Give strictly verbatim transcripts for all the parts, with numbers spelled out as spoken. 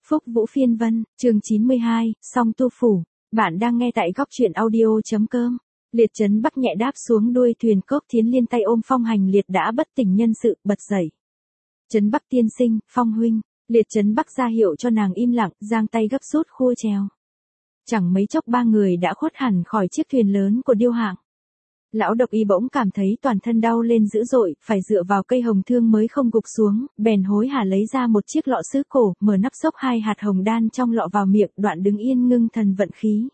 Phúc Vũ Phiên Vân, chương chín mươi hai, Song Tu Phủ. Bạn đang nghe tại góc truyện audio.com. Liệt Trấn Bắc nhẹ đáp xuống đuôi thuyền, Cốc Thiến Liên tay ôm Phong Hành Liệt đã bất tỉnh nhân sự, bật dậy. Trấn Bắc tiên sinh, Phong huynh. Liệt Trấn Bắc ra hiệu cho nàng im lặng, giang tay gấp rút khua chèo. Chẳng mấy chốc ba người đã khuất hẳn khỏi chiếc thuyền lớn của Điêu Hạng. Lão Độc Y bỗng cảm thấy toàn thân đau lên dữ dội, phải dựa vào cây hồng thương mới không gục xuống, bèn hối hả lấy ra một chiếc lọ sứ cổ, mở nắp xốc hai hạt hồng đan trong lọ vào miệng, đoạn đứng yên ngưng thần vận khí.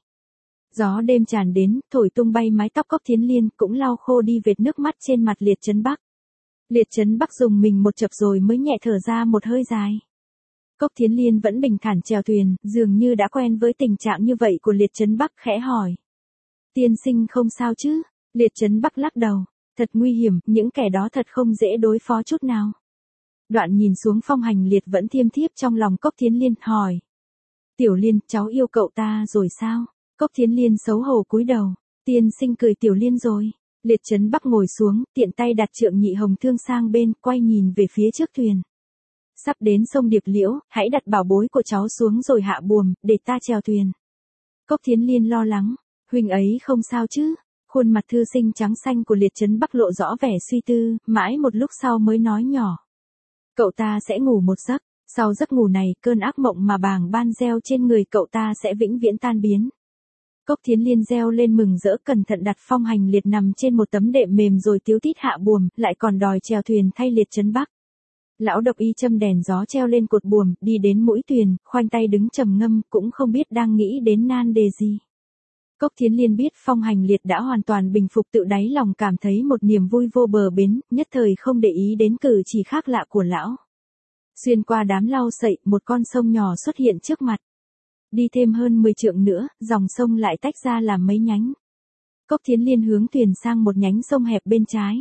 Gió đêm tràn đến, thổi tung bay mái tóc Cốc Thiến Liên, cũng lau khô đi vệt nước mắt trên mặt Liệt Trấn Bắc. Liệt Trấn Bắc dùng mình một chập rồi mới nhẹ thở ra một hơi dài. Cốc Thiến Liên vẫn bình thản chèo thuyền, dường như đã quen với tình trạng như vậy của Liệt Trấn Bắc, khẽ hỏi. Tiên sinh không sao chứ? Liệt Trấn Bắc lắc đầu, thật nguy hiểm, những kẻ đó thật không dễ đối phó chút nào. Đoạn nhìn xuống Phong Hành Liệt vẫn thiêm thiếp trong lòng Cốc Thiến Liên, hỏi. Tiểu Liên, cháu yêu cậu ta rồi sao? Cốc Thiến Liên xấu hổ cúi đầu, tiên sinh cười Tiểu Liên rồi. Liệt Trấn Bắc ngồi xuống, tiện tay đặt trượng nhị hồng thương sang bên, quay nhìn về phía trước thuyền. Sắp đến sông Điệp Liễu, hãy đặt bảo bối của cháu xuống rồi hạ buồm, để ta chèo thuyền. Cốc Thiến Liên lo lắng, huynh ấy không sao chứ? Khuôn mặt thư sinh trắng xanh của Liệt Trấn Bắc lộ rõ vẻ suy tư, mãi một lúc sau mới nói nhỏ. Cậu ta sẽ ngủ một giấc, sau giấc ngủ này, cơn ác mộng mà bàng ban gieo trên người cậu ta sẽ vĩnh viễn tan biến. Cốc Thiến Liên reo lên mừng rỡ, cẩn thận đặt Phong Hành Liệt nằm trên một tấm đệm mềm rồi tíu tít hạ buồm, lại còn đòi chèo thuyền thay Liệt Trấn Bắc. Lão Độc Y châm đèn gió treo lên cột buồm, đi đến mũi thuyền, khoanh tay đứng trầm ngâm, cũng không biết đang nghĩ đến nan đề gì. Cốc Thiến Liên biết Phong Hành Liệt đã hoàn toàn bình phục, tự đáy lòng cảm thấy một niềm vui vô bờ bến, nhất thời không để ý đến cử chỉ khác lạ của lão. Xuyên qua đám lau sậy, một con sông nhỏ xuất hiện trước mặt. Đi thêm hơn mười trượng nữa, dòng sông lại tách ra làm mấy nhánh. Cốc Thiến Liên hướng thuyền sang một nhánh sông hẹp bên trái.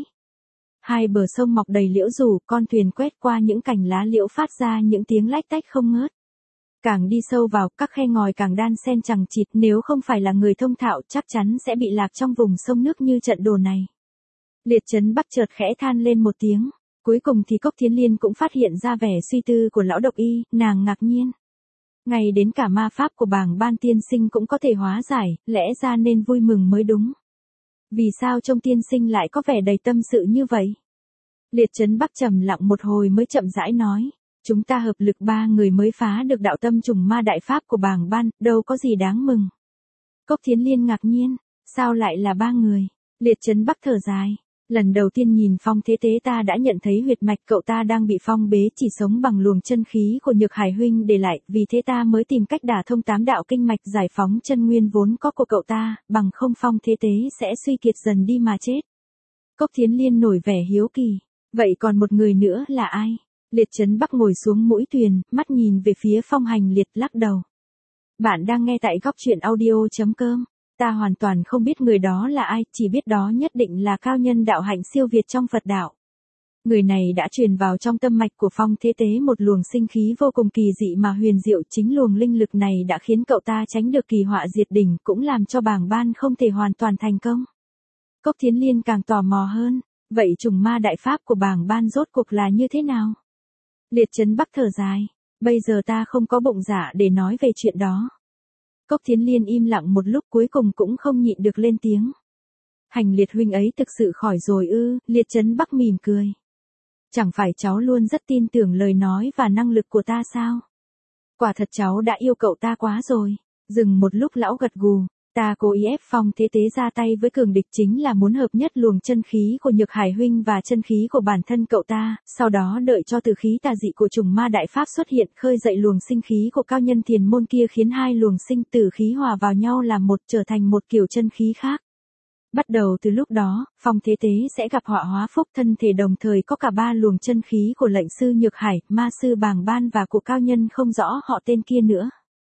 Hai bờ sông mọc đầy liễu rủ, con thuyền quét qua những cành lá liễu phát ra những tiếng lách tách không ngớt. Càng đi sâu vào, các khe ngòi càng đan xen chằng chịt, nếu không phải là người thông thạo chắc chắn sẽ bị lạc trong vùng sông nước như trận đồ này. Liệt Trấn Bắc chợt khẽ than lên một tiếng, cuối cùng thì Cốc Thiến Liên cũng phát hiện ra vẻ suy tư của Lão Độc Y, nàng ngạc nhiên. Ngay đến cả ma pháp của bàng ban tiên sinh cũng có thể hóa giải, lẽ ra nên vui mừng mới đúng. Vì sao trông tiên sinh lại có vẻ đầy tâm sự như vậy? Liệt Trấn Bắc trầm lặng một hồi mới chậm rãi nói. Chúng ta hợp lực ba người mới phá được đạo tâm trùng ma đại pháp của bàng ban, đâu có gì đáng mừng. Cốc Thiến Liên ngạc nhiên, sao lại là ba người? Liệt Trấn Bắc thở dài, lần đầu tiên nhìn Phong Thế Tế ta đã nhận thấy huyệt mạch cậu ta đang bị phong bế, chỉ sống bằng luồng chân khí của Nhược Hải huynh để lại, vì thế ta mới tìm cách đả thông tám đạo kinh mạch giải phóng chân nguyên vốn có của cậu ta, bằng không Phong Thế Tế sẽ suy kiệt dần đi mà chết. Cốc Thiến Liên nổi vẻ hiếu kỳ, vậy còn một người nữa là ai? Liệt Trấn Bắc ngồi xuống mũi thuyền, mắt nhìn về phía Phong Hành Liệt, lắc đầu. Bạn đang nghe tại góc truyện audio.com. Ta hoàn toàn không biết người đó là ai, chỉ biết đó nhất định là cao nhân đạo hạnh siêu việt trong Phật đạo. Người này đã truyền vào trong tâm mạch của Phong Thế Tế một luồng sinh khí vô cùng kỳ dị mà huyền diệu, chính luồng linh lực này đã khiến cậu ta tránh được kỳ họa diệt đỉnh, cũng làm cho bàng ban không thể hoàn toàn thành công. Cốc Thiến Liên càng tò mò hơn, vậy trùng ma đại pháp của bàng ban rốt cuộc là như thế nào? Liệt Trấn Bắc thở dài, bây giờ ta không có bụng dạ để nói về chuyện đó. Cốc Thiến Liên im lặng một lúc, cuối cùng cũng không nhịn được lên tiếng. Hành Liệt huynh ấy thực sự khỏi rồi ư? Liệt Trấn Bắc mỉm cười. Chẳng phải cháu luôn rất tin tưởng lời nói và năng lực của ta sao? Quả thật cháu đã yêu cậu ta quá rồi. Dừng một lúc lão gật gù. Ta cố ý ép Phong Thế Tế ra tay với cường địch chính là muốn hợp nhất luồng chân khí của Nhược Hải huynh và chân khí của bản thân cậu ta, sau đó đợi cho tử khí tà dị của trùng ma đại pháp xuất hiện, khơi dậy luồng sinh khí của cao nhân thiền môn kia, khiến hai luồng sinh tử khí hòa vào nhau làm một, trở thành một kiểu chân khí khác. Bắt đầu từ lúc đó, Phong Thế Tế sẽ gặp họa hóa phúc, thân thể đồng thời có cả ba luồng chân khí của lệnh sư Nhược Hải, ma sư bàng ban và của cao nhân không rõ họ tên kia nữa.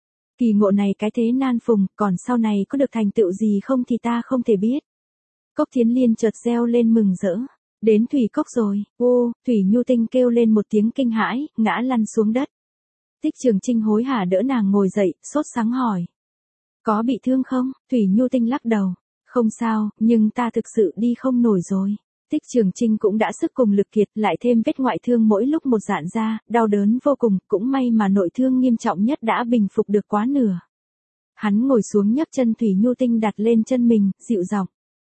Kỳ ngộ này cái thế nan phùng, còn sau này có được thành tựu gì không thì ta không thể biết. Cốc Thiến Liên chợt reo lên mừng rỡ. Đến Thủy Cốc rồi, ô, Thủy Nhu Tinh kêu lên một tiếng kinh hãi, ngã lăn xuống đất. Tích Trường Trinh hối hả đỡ nàng ngồi dậy, sốt sắng hỏi. Có bị thương không? Thủy Nhu Tinh lắc đầu. Không sao, nhưng ta thực sự đi không nổi rồi. Thích Trường Trinh cũng đã sức cùng lực kiệt, lại thêm vết ngoại thương mỗi lúc một rạn ra, đau đớn vô cùng, cũng may mà nội thương nghiêm trọng nhất đã bình phục được quá nửa. Hắn ngồi xuống nhấc chân Thủy Nhu Tinh đặt lên chân mình, dịu giọng.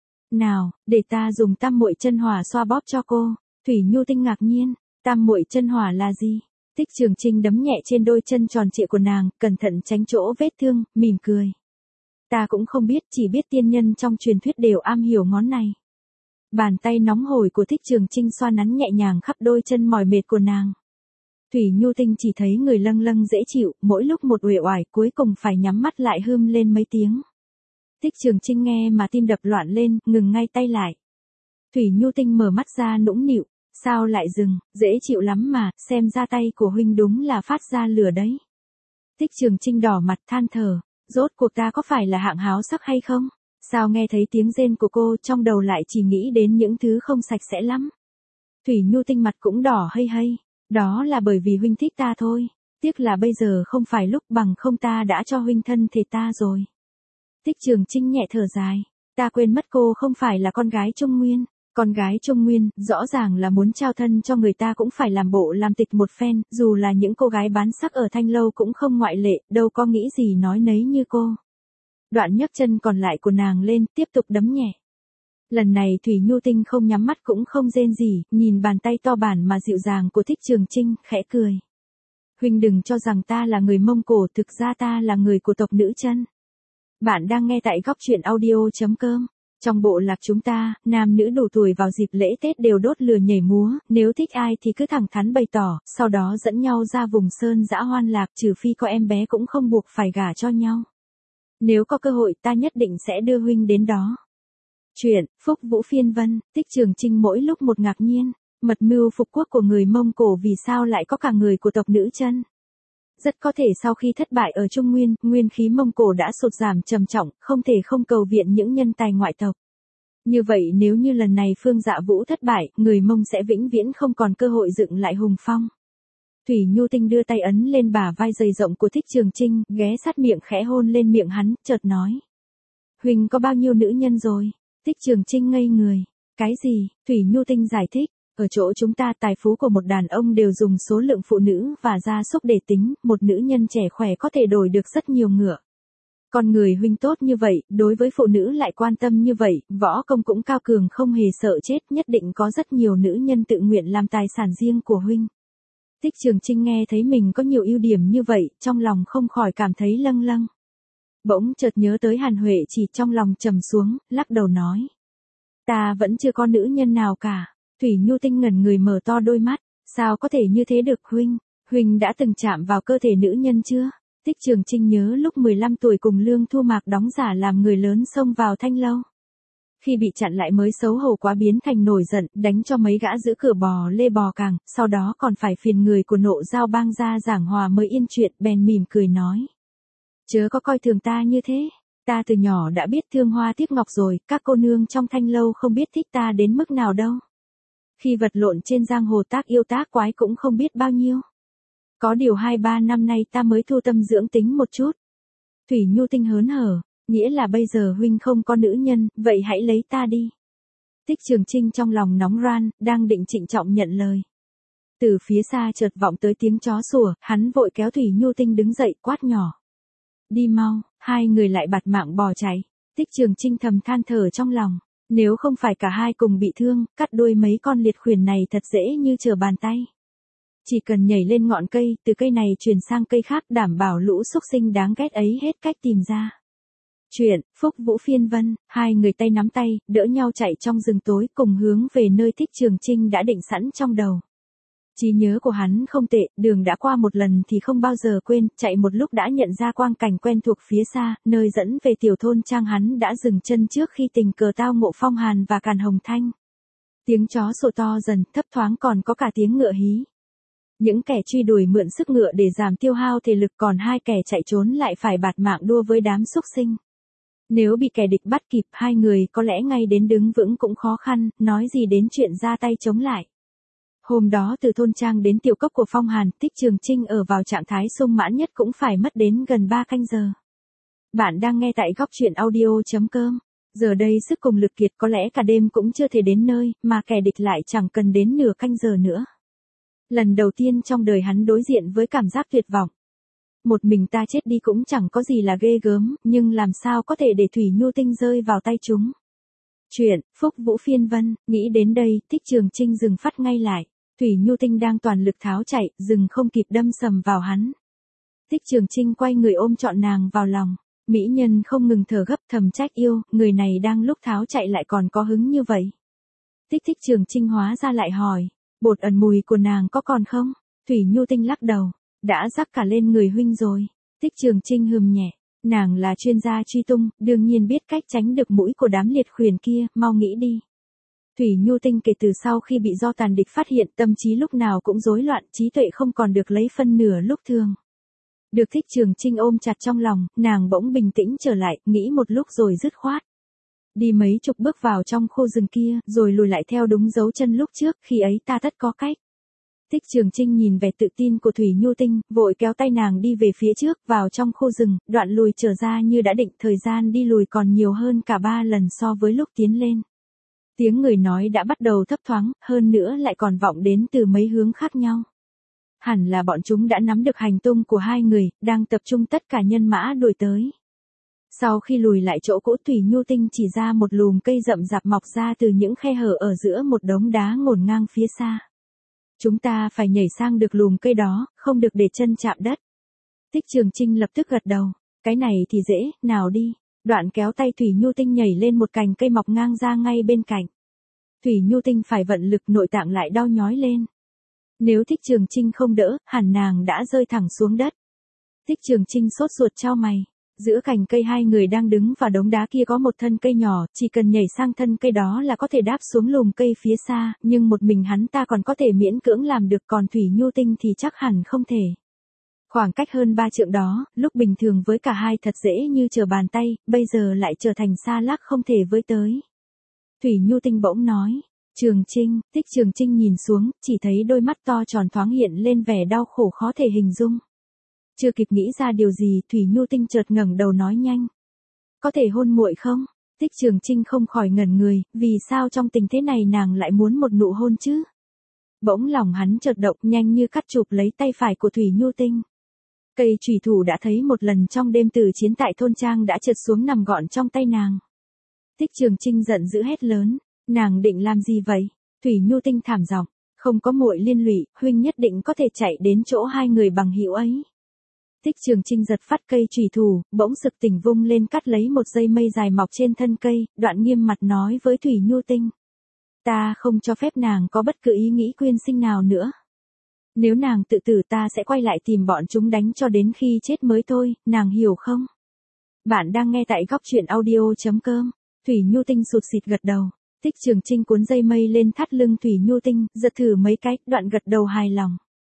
Nào, để ta dùng tam muội chân hỏa xoa bóp cho cô. Thủy Nhu Tinh ngạc nhiên, tam muội chân hỏa là gì? Thích Trường Trinh đấm nhẹ trên đôi chân tròn trịa của nàng, cẩn thận tránh chỗ vết thương, mỉm cười. Ta cũng không biết, chỉ biết tiên nhân trong truyền thuyết đều am hiểu ngón này. Bàn tay nóng hổi của Thích Trường Trinh xoa nắn nhẹ nhàng khắp đôi chân mỏi mệt của nàng. Thủy Nhu Tinh chỉ thấy người lâng lâng dễ chịu, mỗi lúc một uể oải, cuối cùng phải nhắm mắt lại hưm lên mấy tiếng. Thích Trường Trinh nghe mà tim đập loạn lên, ngừng ngay tay lại. Thủy Nhu Tinh mở mắt ra nũng nịu, sao lại dừng, dễ chịu lắm mà, xem ra tay của huynh đúng là phát ra lửa đấy. Thích Trường Trinh đỏ mặt than thở, rốt cuộc ta có phải là hạng háo sắc hay không? Sao nghe thấy tiếng rên của cô trong đầu lại chỉ nghĩ đến những thứ không sạch sẽ lắm. Thủy Nhu Tinh mặt cũng đỏ hây hây, đó là bởi vì huynh thích ta thôi, tiếc là bây giờ không phải lúc, bằng không ta đã cho huynh thân thể ta rồi. Thích Trường Trinh nhẹ thở dài, ta quên mất cô không phải là con gái Trung Nguyên, con gái Trung Nguyên, rõ ràng là muốn trao thân cho người ta cũng phải làm bộ làm tịch một phen, dù là những cô gái bán sắc ở Thanh Lâu cũng không ngoại lệ, đâu có nghĩ gì nói nấy như cô. Đoạn nhấc chân còn lại của nàng lên, tiếp tục đấm nhẹ. Lần này Thủy Nhu Tinh không nhắm mắt cũng không rên gì, nhìn bàn tay to bản mà dịu dàng của Thích Trường Trinh, khẽ cười. Huynh đừng cho rằng ta là người Mông Cổ, thực ra ta là người của tộc nữ Chân. Bạn đang nghe tại góc truyện audio chấm com. Trong bộ lạc chúng ta, nam nữ đủ tuổi vào dịp lễ Tết đều đốt lửa nhảy múa, nếu thích ai thì cứ thẳng thắn bày tỏ, sau đó dẫn nhau ra vùng sơn dã hoan lạc, trừ phi có em bé cũng không buộc phải gả cho nhau. Nếu có cơ hội ta nhất định sẽ đưa huynh đến đó. Chuyện, Phúc Vũ Phiên Vân, Thích Trường Trinh mỗi lúc một ngạc nhiên, mật mưu phục quốc của người Mông Cổ vì sao lại có cả người của tộc nữ Chân. Rất có thể sau khi thất bại ở Trung Nguyên, nguyên khí Mông Cổ đã sụt giảm trầm trọng, không thể không cầu viện những nhân tài ngoại tộc. Như vậy nếu như lần này Phương Dạ Vũ thất bại, người Mông sẽ vĩnh viễn không còn cơ hội dựng lại hùng phong. Thủy Nhu Tinh đưa tay ấn lên bả vai dày rộng của Thích Trường Trinh, ghé sát miệng khẽ hôn lên miệng hắn, chợt nói. Huynh có bao nhiêu nữ nhân rồi? Thích Trường Trinh ngây người. Cái gì? Thủy Nhu Tinh giải thích. Ở chỗ chúng ta tài phú của một đàn ông đều dùng số lượng phụ nữ và gia súc để tính, một nữ nhân trẻ khỏe có thể đổi được rất nhiều ngựa. Con người huynh tốt như vậy, đối với phụ nữ lại quan tâm như vậy, võ công cũng cao cường không hề sợ chết, nhất định có rất nhiều nữ nhân tự nguyện làm tài sản riêng của huynh. Thích Trường Trinh nghe thấy mình có nhiều ưu điểm như vậy, trong lòng không khỏi cảm thấy lâng lâng. Bỗng chợt nhớ tới Hàn Huệ chỉ, trong lòng trầm xuống, lắc đầu nói. Ta vẫn chưa có nữ nhân nào cả. Thủy Nhu Tinh ngẩn người mở to đôi mắt, sao có thể như thế được huynh, huynh đã từng chạm vào cơ thể nữ nhân chưa? Thích Trường Trinh nhớ lúc mười lăm tuổi cùng Lương Thu Mạc đóng giả làm người lớn xông vào Thanh Lâu. Khi bị chặn lại mới xấu hổ quá biến thành nổi giận, đánh cho mấy gã giữ cửa bò lê bò càng, sau đó còn phải phiền người của Nộ Giao Bang ra giảng hòa mới yên chuyện, bèn mỉm cười nói. Chớ có coi thường ta như thế, ta từ nhỏ đã biết thương hoa tiếc ngọc rồi, các cô nương trong Thanh Lâu không biết thích ta đến mức nào đâu. Khi vật lộn trên giang hồ tác yêu tác quái cũng không biết bao nhiêu. Có điều hai ba năm nay ta mới thu tâm dưỡng tính một chút. Thủy Nhu Tinh hớn hở, nghĩa là bây giờ huynh không có nữ nhân, vậy hãy lấy ta đi. Thích Trường Trinh trong lòng nóng ran, đang định trịnh trọng nhận lời. Từ phía xa chợt vọng tới tiếng chó sủa, hắn vội kéo Thủy Nhu Tinh đứng dậy quát nhỏ. Đi mau, hai người lại bạt mạng bò chạy. Thích Trường Trinh thầm than thở trong lòng. Nếu không phải cả hai cùng bị thương, cắt đuôi mấy con liệt khuyển này thật dễ như trở bàn tay. Chỉ cần nhảy lên ngọn cây, từ cây này chuyển sang cây khác, đảm bảo lũ xúc sinh đáng ghét ấy hết cách tìm ra. Chuyện, Phúc Vũ Phiên Vân, hai người tay nắm tay, đỡ nhau chạy trong rừng tối cùng hướng về nơi Thích Trường Trinh đã định sẵn trong đầu. Trí nhớ của hắn không tệ, đường đã qua một lần thì không bao giờ quên, chạy một lúc đã nhận ra quang cảnh quen thuộc phía xa, nơi dẫn về tiểu thôn trang hắn đã dừng chân trước khi tình cờ tao ngộ Phong Hàn và Càn Hồng Thanh. Tiếng chó sủa to dần, thấp thoáng còn có cả tiếng ngựa hí. Những kẻ truy đuổi mượn sức ngựa để giảm tiêu hao thể lực, còn hai kẻ chạy trốn lại phải bạt mạng đua với đám xúc sinh. Nếu bị kẻ địch bắt kịp, hai người có lẽ ngay đến đứng vững cũng khó khăn, nói gì đến chuyện ra tay chống lại. Hôm đó từ thôn trang đến tiểu cốc của Phong Hàn, Thích Trường Trinh ở vào trạng thái sung mãn nhất cũng phải mất đến gần ba canh giờ. Bạn đang nghe tại góc truyện audio chấm com. Giờ đây sức cùng lực kiệt, có lẽ cả đêm cũng chưa thể đến nơi, mà kẻ địch lại chẳng cần đến nửa canh giờ nữa. Lần đầu tiên trong đời hắn đối diện với cảm giác tuyệt vọng. Một mình ta chết đi cũng chẳng có gì là ghê gớm, nhưng làm sao có thể để Thủy Nhu Tinh rơi vào tay chúng. Chuyện, Phúc Vũ Phiên Vân, nghĩ đến đây, Thích Trường Trinh dừng phát ngay lại. Thủy Nhu Tinh đang toàn lực tháo chạy, dừng không kịp đâm sầm vào hắn. Thích Trường Trinh quay người ôm trọn nàng vào lòng. Mỹ nhân không ngừng thở gấp, thầm trách yêu, người này đang lúc tháo chạy lại còn có hứng như vậy. Thích Thích Trường Trinh hóa ra lại hỏi, bột ẩn mùi của nàng có còn không? Thủy Nhu Tinh lắc đầu, đã rắc cả lên người huynh rồi. Thích Trường Trinh hừm nhẹ, nàng là chuyên gia truy tung, đương nhiên biết cách tránh được mũi của đám liệt khuyển kia, mau nghĩ đi. Thủy Nhu Tinh kể từ sau khi bị do tàn địch phát hiện, tâm trí lúc nào cũng rối loạn, trí tuệ không còn được lấy phân nửa lúc thường. Được Thích Trường Trinh ôm chặt trong lòng, nàng bỗng bình tĩnh trở lại, nghĩ một lúc rồi dứt khoát. Đi mấy chục bước vào trong khu rừng kia, rồi lùi lại theo đúng dấu chân lúc trước, khi ấy ta tất có cách. Thích Trường Trinh nhìn vẻ tự tin của Thủy Nhu Tinh, vội kéo tay nàng đi về phía trước, vào trong khu rừng, đoạn lùi trở ra như đã định, thời gian đi lùi còn nhiều hơn cả ba lần so với lúc tiến lên. Tiếng người nói đã bắt đầu thấp thoáng, hơn nữa lại còn vọng đến từ mấy hướng khác nhau. Hẳn là bọn chúng đã nắm được hành tung của hai người, đang tập trung tất cả nhân mã đuổi tới. Sau khi lùi lại chỗ cũ, Thủy Nhu Tinh chỉ ra một lùm cây rậm rạp mọc ra từ những khe hở ở giữa một đống đá ngổn ngang phía xa. Chúng ta phải nhảy sang được lùm cây đó, không được để chân chạm đất. Thích Trường Trinh lập tức gật đầu, cái này thì dễ, nào đi. Đoạn kéo tay Thủy Nhu Tinh nhảy lên một cành cây mọc ngang ra ngay bên cạnh. Thủy Nhu Tinh phải vận lực, nội tạng lại đau nhói lên. Nếu Thích Trường Trinh không đỡ, hẳn nàng đã rơi thẳng xuống đất. Thích Trường Trinh sốt ruột chau mày. Giữa cành cây hai người đang đứng và đống đá kia có một thân cây nhỏ, chỉ cần nhảy sang thân cây đó là có thể đáp xuống lùm cây phía xa, nhưng một mình hắn ta còn có thể miễn cưỡng làm được, còn Thủy Nhu Tinh thì chắc hẳn không thể. Khoảng cách hơn ba trượng đó, lúc bình thường với cả hai thật dễ như trở bàn tay, bây giờ lại trở thành xa lắc không thể với tới. Thủy Nhu Tinh bỗng nói, Trường Trinh. Thích Trường Trinh nhìn xuống, chỉ thấy đôi mắt to tròn thoáng hiện lên vẻ đau khổ khó thể hình dung. Chưa kịp nghĩ ra điều gì, Thủy Nhu Tinh chợt ngẩng đầu nói nhanh. Có thể hôn muội không? Thích Trường Trinh không khỏi ngẩn người, vì sao trong tình thế này nàng lại muốn một nụ hôn chứ? Bỗng lòng hắn chợt động, nhanh như cắt chụp lấy tay phải của Thủy Nhu Tinh. Cây chủy thủ đã thấy một lần trong đêm tử chiến tại thôn trang đã trượt xuống nằm gọn trong tay nàng. Thích Trường Trinh giận dữ hét lớn, nàng định làm gì vậy? Thủy Nhu Tinh thảm giọng, không có muội liên lụy, huynh nhất định có thể chạy đến chỗ hai người bằng hữu ấy. Thích Trường Trinh giật phát cây chủy thủ, bỗng sực tỉnh vung lên cắt lấy một dây mây dài mọc trên thân cây, đoạn nghiêm mặt nói với Thủy Nhu Tinh. Ta không cho phép nàng có bất cứ ý nghĩ quyên sinh nào nữa. Nếu nàng tự tử ta sẽ quay lại tìm bọn chúng đánh cho đến khi chết mới thôi, nàng hiểu không? Bạn đang nghe tại góc truyện audio chấm com. Thủy Nhu Tinh sụt sịt gật đầu. Thích Trường Trinh cuốn dây mây lên thắt lưng Thủy Nhu Tinh, giật thử mấy cái, đoạn gật đầu hài lòng.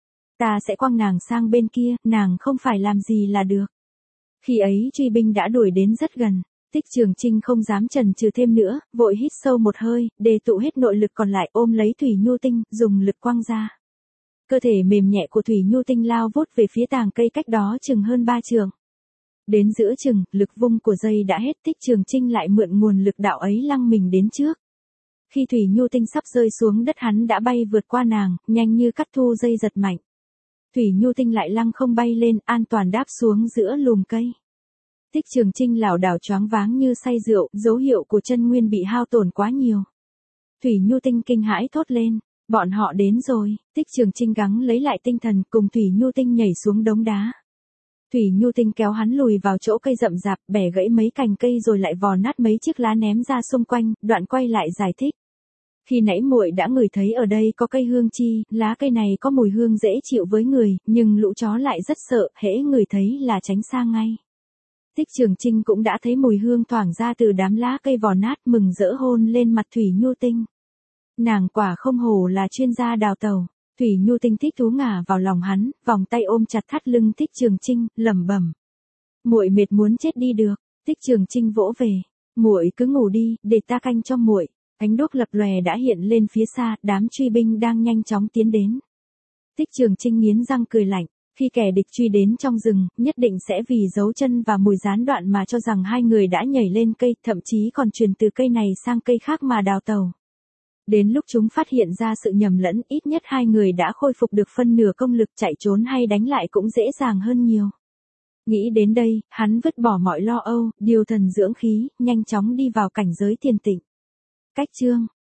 Ta sẽ quăng nàng sang bên kia, nàng không phải làm gì là được. Khi ấy truy binh đã đuổi đến rất gần. Thích Trường Trinh không dám chần chừ thêm nữa, vội hít sâu một hơi, đề tụ hết nội lực còn lại, ôm lấy Thủy Nhu Tinh, dùng lực quăng ra. Cơ thể mềm nhẹ của Thủy Nhu Tinh lao vút về phía tàng cây cách đó chừng hơn ba trượng. Đến giữa chừng, lực vung của dây đã hết, Thích Trường Trinh lại mượn nguồn lực đạo ấy lăng mình đến trước. Khi Thủy Nhu Tinh sắp rơi xuống đất hắn đã bay vượt qua nàng, nhanh như cắt thu dây giật mạnh. Thủy Nhu Tinh lại lăng không bay lên, an toàn đáp xuống giữa lùm cây. Thích Trường Trinh lảo đảo choáng váng như say rượu, dấu hiệu của chân nguyên bị hao tổn quá nhiều. Thủy Nhu Tinh kinh hãi thốt lên, bọn họ đến rồi. Thích Trường Trinh gắng lấy lại tinh thần, cùng Thủy Nhu Tinh nhảy xuống đống đá. Thủy Nhu Tinh kéo hắn lùi vào chỗ cây rậm rạp, bẻ gãy mấy cành cây rồi lại vò nát mấy chiếc lá ném ra xung quanh, đoạn quay lại giải thích. Khi nãy muội đã ngửi thấy ở đây có cây hương chi, lá cây này có mùi hương dễ chịu với người, nhưng lũ chó lại rất sợ, hễ ngửi thấy là tránh xa ngay. Thích Trường Trinh cũng đã thấy mùi hương thoảng ra từ đám lá cây vò nát, mừng rỡ hôn lên mặt Thủy Nhu Tinh. Nàng quả không hổ là chuyên gia đào tàu. Thủy Nhu Tinh thích thú ngả vào lòng hắn, vòng tay ôm chặt thắt lưng Thích Trường Trinh, lẩm bẩm. Muội mệt muốn chết đi được. Thích Trường Trinh vỗ về. Muội cứ ngủ đi, để ta canh cho muội. Ánh đuốc lập lòe đã hiện lên phía xa, đám truy binh đang nhanh chóng tiến đến. Thích Trường Trinh nghiến răng cười lạnh. Khi kẻ địch truy đến trong rừng, nhất định sẽ vì dấu chân và mùi gián đoạn mà cho rằng hai người đã nhảy lên cây, thậm chí còn truyền từ cây này sang cây khác mà đào tẩu. Đến lúc chúng phát hiện ra sự nhầm lẫn, ít nhất hai người đã khôi phục được phân nửa công lực, chạy trốn hay đánh lại cũng dễ dàng hơn nhiều. Nghĩ đến đây, hắn vứt bỏ mọi lo âu, điều thần dưỡng khí, nhanh chóng đi vào cảnh giới thiền tịnh. Cách chương